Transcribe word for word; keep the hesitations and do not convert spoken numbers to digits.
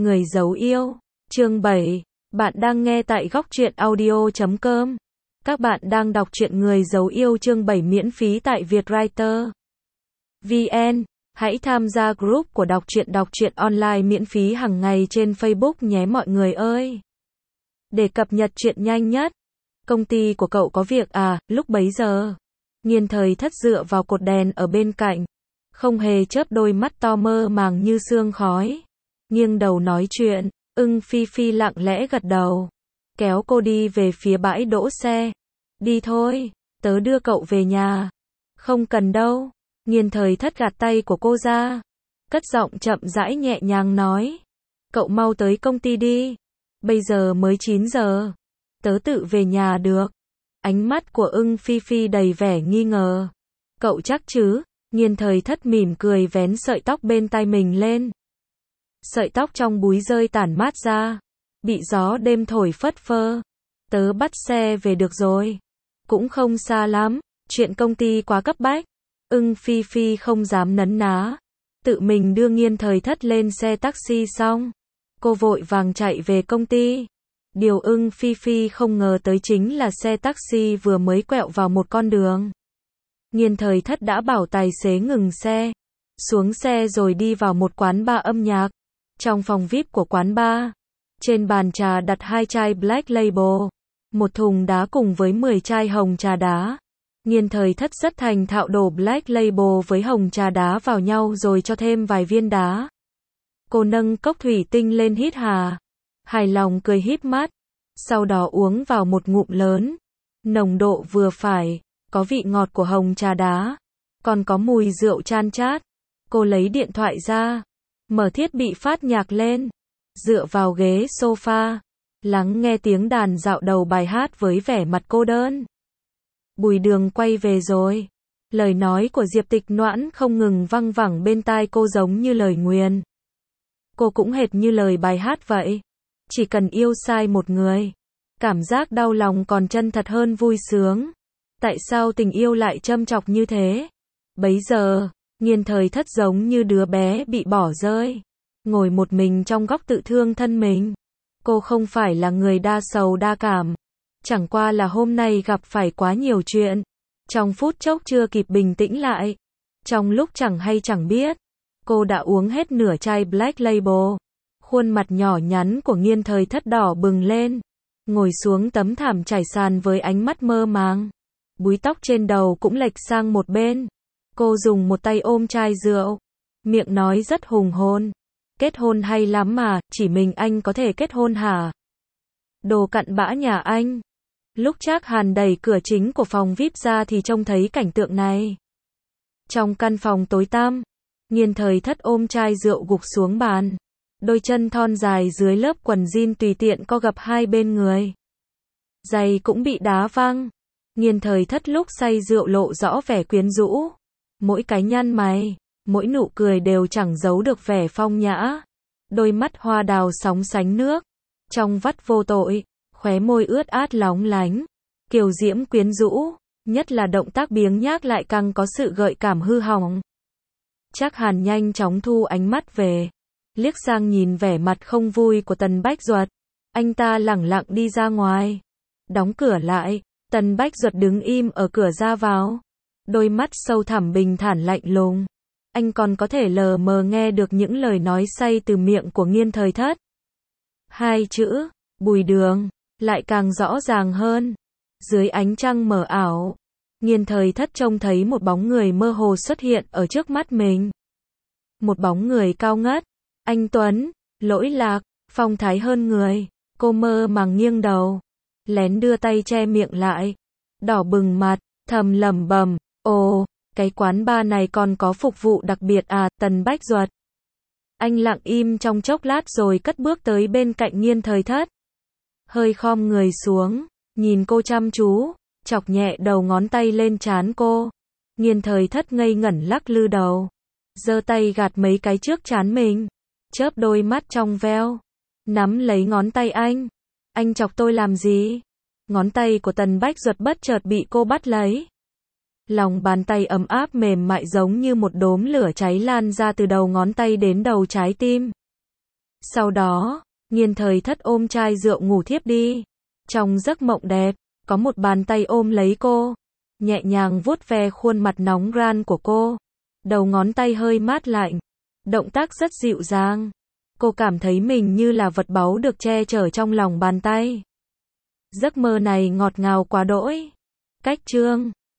Người giấu yêu, chương bảy. Bạn đang nghe tại góc truyện audio chấm com. Các bạn đang đọc truyện Người giấu yêu chương bảy miễn phí tại Vietwriter chấm vn. Hãy tham gia group của đọc truyện đọc truyện online miễn phí hàng ngày trên Facebook nhé mọi người ơi. Để cập nhật truyện nhanh nhất. Công ty của cậu có việc à, lúc bấy giờ. Nghiên Thời Thất dựa vào cột đèn ở bên cạnh. Không hề chớp đôi mắt to mơ màng như sương khói. Nghiêng đầu nói chuyện, Ưng Phi Phi lặng lẽ gật đầu. Kéo cô đi về phía bãi đỗ xe. Đi thôi, tớ đưa cậu về nhà. Không cần đâu. Nghiên Thời Thất gạt tay của cô ra. Cất giọng chậm rãi nhẹ nhàng nói. Cậu mau tới công ty đi. Bây giờ mới chín giờ. Tớ tự về nhà được. Ánh mắt của Ưng Phi Phi đầy vẻ nghi ngờ. Cậu chắc chứ? Nghiên Thời Thất mỉm cười vén sợi tóc bên tai mình lên. Sợi tóc trong búi rơi tản mát ra. Bị gió đêm thổi phất phơ. Tớ bắt xe về được rồi. Cũng không xa lắm. Chuyện công ty quá cấp bách. Ưng Phi Phi không dám nấn ná. Tự mình đưa Nghiên Thời Thất lên xe taxi xong. Cô vội vàng chạy về công ty. Điều Ưng Phi Phi không ngờ tới chính là xe taxi vừa mới quẹo vào một con đường. Nghiên Thời Thất đã bảo tài xế ngừng xe. Xuống xe rồi đi vào một quán bar âm nhạc. Trong phòng vi ai pi của quán bar, trên bàn trà đặt hai chai Black Label, một thùng đá cùng với mười chai hồng trà đá. Nghiên Thời Thất rất thành thạo đổ Black Label với hồng trà đá vào nhau rồi cho thêm vài viên đá. Cô nâng cốc thủy tinh lên hít hà, hài lòng cười híp mắt, sau đó uống vào một ngụm lớn. Nồng độ vừa phải, có vị ngọt của hồng trà đá, còn có mùi rượu chan chát. Cô lấy điện thoại ra, mở thiết bị phát nhạc lên, dựa vào ghế sofa, lắng nghe tiếng đàn dạo đầu bài hát với vẻ mặt cô đơn. Bùi Đường quay về rồi. Lời nói của Diệp Tịch Noãn không ngừng văng vẳng bên tai cô giống như lời nguyền. Cô cũng hệt như lời bài hát vậy. Chỉ cần yêu sai một người, cảm giác đau lòng còn chân thật hơn vui sướng. Tại sao tình yêu lại châm chọc như thế? Bấy giờ, Nghiên Thời Thất giống như đứa bé bị bỏ rơi, ngồi một mình trong góc tự thương thân mình. Cô không phải là người đa sầu đa cảm, chẳng qua là hôm nay gặp phải quá nhiều chuyện. Trong phút chốc chưa kịp bình tĩnh lại, trong lúc chẳng hay chẳng biết, cô đã uống hết nửa chai Black Label. Khuôn mặt nhỏ nhắn của Nghiên Thời Thất đỏ bừng lên, ngồi xuống tấm thảm trải sàn với ánh mắt mơ màng. Búi tóc trên đầu cũng lệch sang một bên. Cô dùng một tay ôm chai rượu, miệng nói rất hùng hồn. Kết hôn hay lắm mà, chỉ mình anh có thể kết hôn hả? Đồ cặn bã nhà anh. Lúc Trác Hàn đẩy cửa chính của phòng vi ai pi ra thì trông thấy cảnh tượng này. Trong căn phòng tối tăm, Nghiên Thời Thất ôm chai rượu gục xuống bàn. Đôi chân thon dài dưới lớp quần jean tùy tiện co gập hai bên người. Giày cũng bị đá văng. Nghiên Thời Thất lúc say rượu lộ rõ vẻ quyến rũ. Mỗi cái nhăn mày, mỗi nụ cười đều chẳng giấu được vẻ phong nhã. Đôi mắt hoa đào sóng sánh nước, trong vắt vô tội, khóe môi ướt át lóng lánh, kiều diễm quyến rũ, nhất là động tác biếng nhác lại càng có sự gợi cảm hư hỏng. Trác Hàn nhanh chóng thu ánh mắt về, liếc sang nhìn vẻ mặt không vui của Tần Bách Duật. Anh ta lẳng lặng đi ra ngoài, đóng cửa lại. Tần Bách Duật đứng im ở cửa ra vào, đôi mắt sâu thẳm bình thản lạnh lùng. Anh còn có thể lờ mờ nghe được những lời nói say từ miệng của Nghiên Thời Thất. Hai chữ, Bùi Đường, lại càng rõ ràng hơn. Dưới ánh trăng mờ ảo, Nghiên Thời Thất trông thấy một bóng người mơ hồ xuất hiện ở trước mắt mình. Một bóng người cao ngất, anh tuấn, lỗi lạc, phong thái hơn người. Cô mơ màng nghiêng đầu, lén đưa tay che miệng lại, đỏ bừng mặt, thầm lẩm bẩm, ồ, cái quán bar này còn có phục vụ đặc biệt à? Tần Bách Duật. Anh lặng im trong chốc lát rồi cất bước tới bên cạnh Nghiên Thời Thất. Hơi khom người xuống, nhìn cô chăm chú, chọc nhẹ đầu ngón tay lên trán cô. Nghiên Thời Thất ngây ngẩn lắc lư đầu, giơ tay gạt mấy cái trước trán mình, chớp đôi mắt trong veo, nắm lấy ngón tay anh. Anh chọc tôi làm gì? Ngón tay của Tần Bách Duật bất chợt bị cô bắt lấy. Lòng bàn tay ấm áp mềm mại giống như một đốm lửa cháy lan ra từ đầu ngón tay đến đầu trái tim. Sau đó, Nghiên Thời Thất ôm chai rượu ngủ thiếp đi. Trong giấc mộng đẹp, có một bàn tay ôm lấy cô, nhẹ nhàng vuốt ve khuôn mặt nóng ran của cô. Đầu ngón tay hơi mát lạnh, động tác rất dịu dàng. Cô cảm thấy mình như là vật báu được che chở trong lòng bàn tay. Giấc mơ này ngọt ngào quá đỗi. Cách chương